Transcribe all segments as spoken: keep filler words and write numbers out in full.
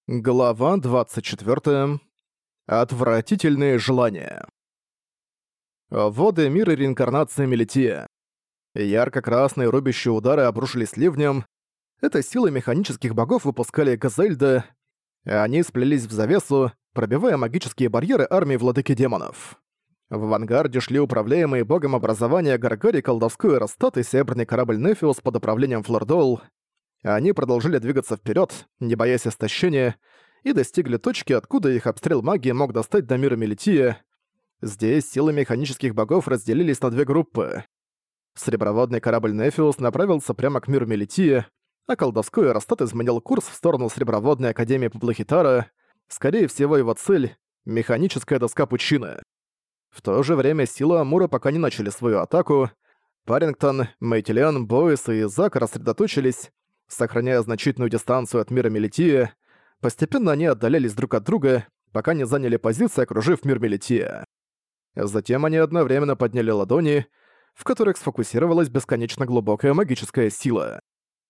Глава двадцать четвёртая. Отвратительные желания. Воды мира реинкарнации Мелития. Ярко-красные рубящие удары обрушились ливнем. Это силы механических богов выпускали Газельда. Они сплелись в завесу, пробивая магические барьеры армии владыки демонов. В авангарде шли управляемые богом образования Гаргари, колдовской Эростат и северный корабль Нефиус под управлением Флордоул. Они продолжили двигаться вперед, не боясь истощения, и достигли точки, откуда их обстрел магии мог достать до мира Мелития. Здесь силы механических богов разделились на две группы. Среброводный корабль Нефиус направился прямо к миру Мелития, а колдовской Эростат изменил курс в сторону Среброводной Академии Паблохитара. Скорее всего, его цель — механическая доска пучины. В то же время силы Амура пока не начали свою атаку. Парингтон, Мейтилиан, Бойс и Зак рассредоточились, сохраняя значительную дистанцию от мира Мелития. Постепенно они отдалялись друг от друга, пока не заняли позиции, окружив мир Мелития. Затем они одновременно подняли ладони, в которых сфокусировалась бесконечно глубокая магическая сила.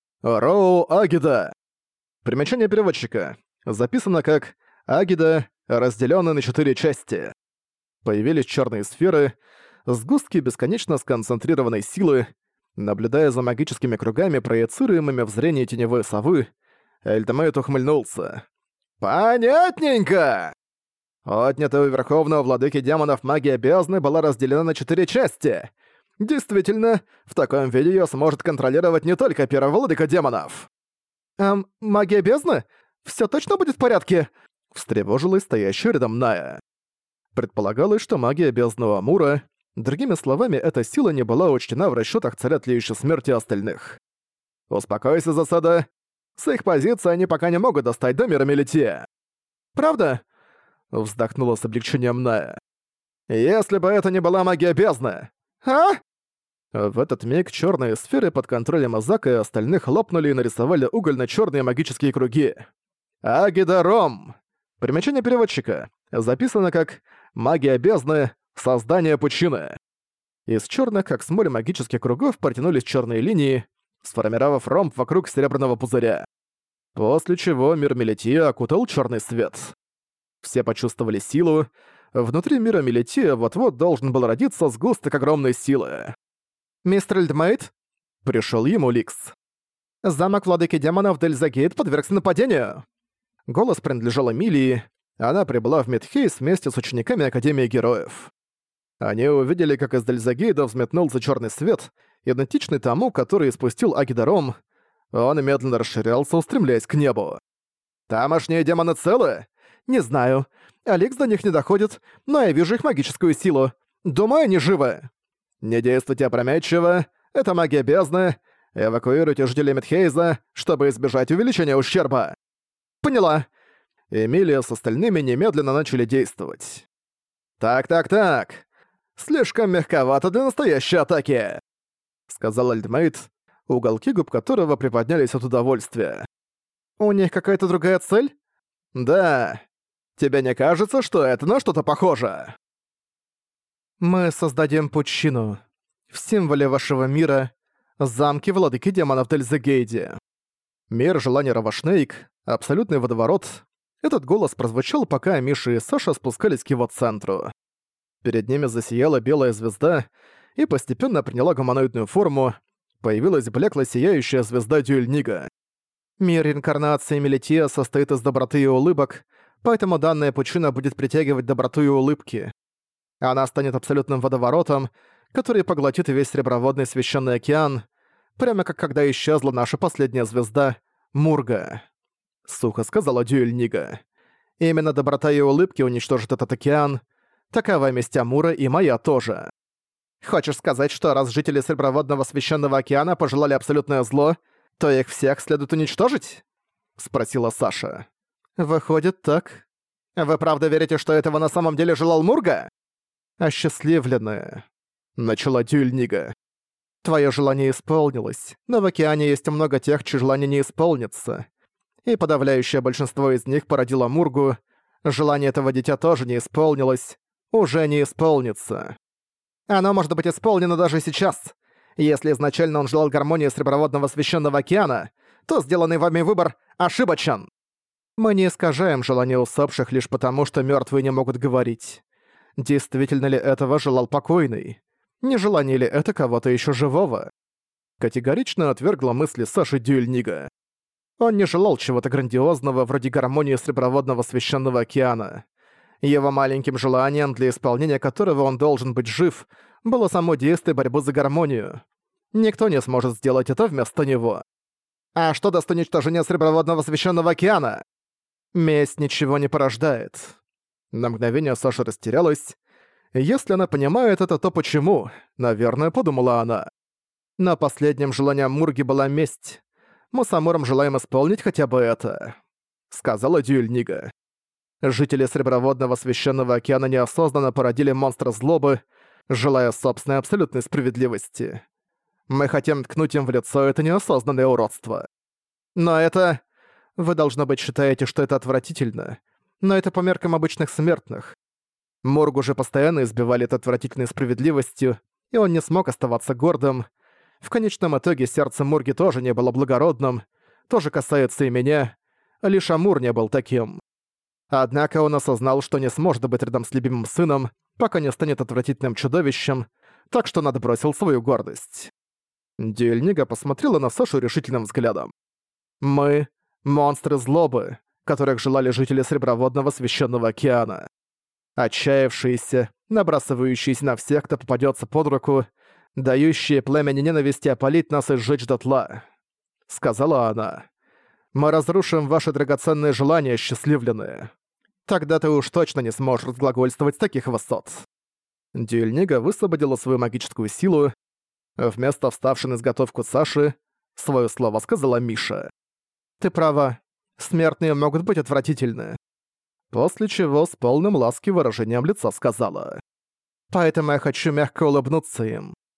Роу Агида. Примечание переводчика. Записано как «Агида, разделённая на четыре части». Появились черные сферы, сгустки бесконечно сконцентрированной силы. Наблюдая за магическими кругами, проецируемыми в зрении теневой совы, Эльдемейт ухмыльнулся. «Понятненько! Отнятая у Верховного Владыки Демонов магия бездны была разделена на четыре части. Действительно, в таком виде её сможет контролировать не только Первый Владыка Демонов». «Эм, магия бездны? Всё точно будет в порядке?» — встревожилась стоящая рядом Ная. Предполагалось, что магия бездного Амура, другими словами, эта сила не была учтена в расчётах царя тлеющей смерти остальных. «Успокойся, засада. С их позиции они пока не могут достать до мира Мелития». «Правда?» — вздохнула с облегчением Ная. «Если бы это не была магия бездны!» «А?» В этот миг чёрные сферы под контролем Азака и остальных лопнули и нарисовали угольно-чёрные магические круги. Агидаром. Примечание переводчика. Записано как «Магия бездны. Создание пучины». Из чёрных, как смоль магических кругов, протянулись чёрные линии, сформировав ромб вокруг серебряного пузыря. После чего мир Мелития окутал чёрный свет. Все почувствовали силу. Внутри мира Мелития вот-вот должен был родиться сгусток огромной силы. «Мистер Эльдмейт?» — пришёл ему Ликс. «Замок владыки демонов Дельзагейт подвергся нападению». Голос принадлежал Эмилии. Она прибыла в Мидхейс вместе с учениками Академии Героев. Они увидели, как из Дельзагейда взметнулся чёрный свет, идентичный тому, который испустил Агидаром. Он медленно расширялся, устремляясь к небу. «Тамошние демоны целы?» «Не знаю. Алекс до них не доходит, но я вижу их магическую силу. Думаю, они живы». «Не действуйте опрометчиво. Это магия бездны. Эвакуируйте жителей Мидхейза, чтобы избежать увеличения ущерба». «Поняла». Эмилия с остальными немедленно начали действовать. «Так-так-так. Слишком мягковато для настоящей атаки», — сказал Эльдмейт, уголки губ которого приподнялись от удовольствия. «У них какая-то другая цель?» «Да. Тебе не кажется, что это на что-то похоже?» «Мы создадим пучину. В символе вашего мира — замки владыки демонов Дельзагейде. Мир желаний Равашнейк, абсолютный водоворот». Этот голос прозвучал, пока Миша и Саша спускались к его центру. Перед ними засияла белая звезда и постепенно приняла гуманоидную форму. Появилась блекло-сияющая звезда Дюэльнига. Мир реинкарнации Мелития состоит из доброты и улыбок, поэтому данная пучина будет притягивать доброту и улыбки. Она станет абсолютным водоворотом, который поглотит весь Среброводный Священный океан, прямо как когда исчезла наша последняя звезда — Мурга. Сухо сказала Дюэльнига. Именно доброта и улыбки уничтожит этот океан. Такова месть Амура и моя тоже. Хочешь сказать, что раз жители Среброводного Священного океана пожелали абсолютное зло, то их всех следует уничтожить? Спросила Саша. Выходит так. Вы правда верите, что этого на самом деле желал Мурга? Осчастливленная. Начала Дюэльнига. Твое желание исполнилось, но в океане есть много тех, чьи желания не исполнится. И подавляющее большинство из них породило Мургу. Желание этого дитя тоже не исполнилось. Уже не исполнится. Оно может быть исполнено даже сейчас. Если изначально он желал гармонии Среброводного Священного океана, то сделанный вами выбор ошибочен. Мы не искажаем желание усопших лишь потому, что мертвые не могут говорить. Действительно ли этого желал покойный? Не желание ли это кого-то еще живого? Категорично отвергла мысли Саши Дюэльнига. Он не желал чего-то грандиозного, вроде гармонии Среброводного Священного Океана. Его маленьким желанием, для исполнения которого он должен быть жив, было само действие борьбы за гармонию. Никто не сможет сделать это вместо него. А что даст уничтожение Среброводного Священного Океана? Месть ничего не порождает. На мгновение Саша растерялась. Если она понимает это, то почему? Наверное, подумала она. Но последним желанием Мурги была месть. Мы с Амуром желаем исполнить хотя бы это, сказала Дюэльнига. Жители Среброводного Священного Океана неосознанно породили монстра злобы, желая собственной абсолютной справедливости. Мы хотим ткнуть им в лицо это неосознанное уродство. Но это... Вы, должно быть, считаете, что это отвратительно. Но это по меркам обычных смертных. Мургу же постоянно избивали этой отвратительной справедливостью, и он не смог оставаться гордым. В конечном итоге сердце Мурги тоже не было благородным, тоже касается и меня, лишь Амур не был таким. Однако он осознал, что не сможет быть рядом с любимым сыном, пока не станет отвратительным чудовищем, так что он отбросил свою гордость. Дюэльнига посмотрела на Сашу решительным взглядом. «Мы — монстры злобы, которых желали жители Среброводного Священного Океана. Отчаявшиеся, набрасывающиеся на всех, кто попадется под руку, дающие племени ненависти опалить нас и сжечь дотла», — сказала она. «Мы разрушим ваши драгоценные желания, счастливленные. Тогда ты уж точно не сможешь разглагольствовать с таких высот». Дюэльнига высвободила свою магическую силу. Вместо вставшей на изготовку Саши, свое слово сказала Миша. «Ты права, смертные могут быть отвратительны». После чего с полным ласки выражением лица сказала. «Поэтому я хочу мягко улыбнуться им.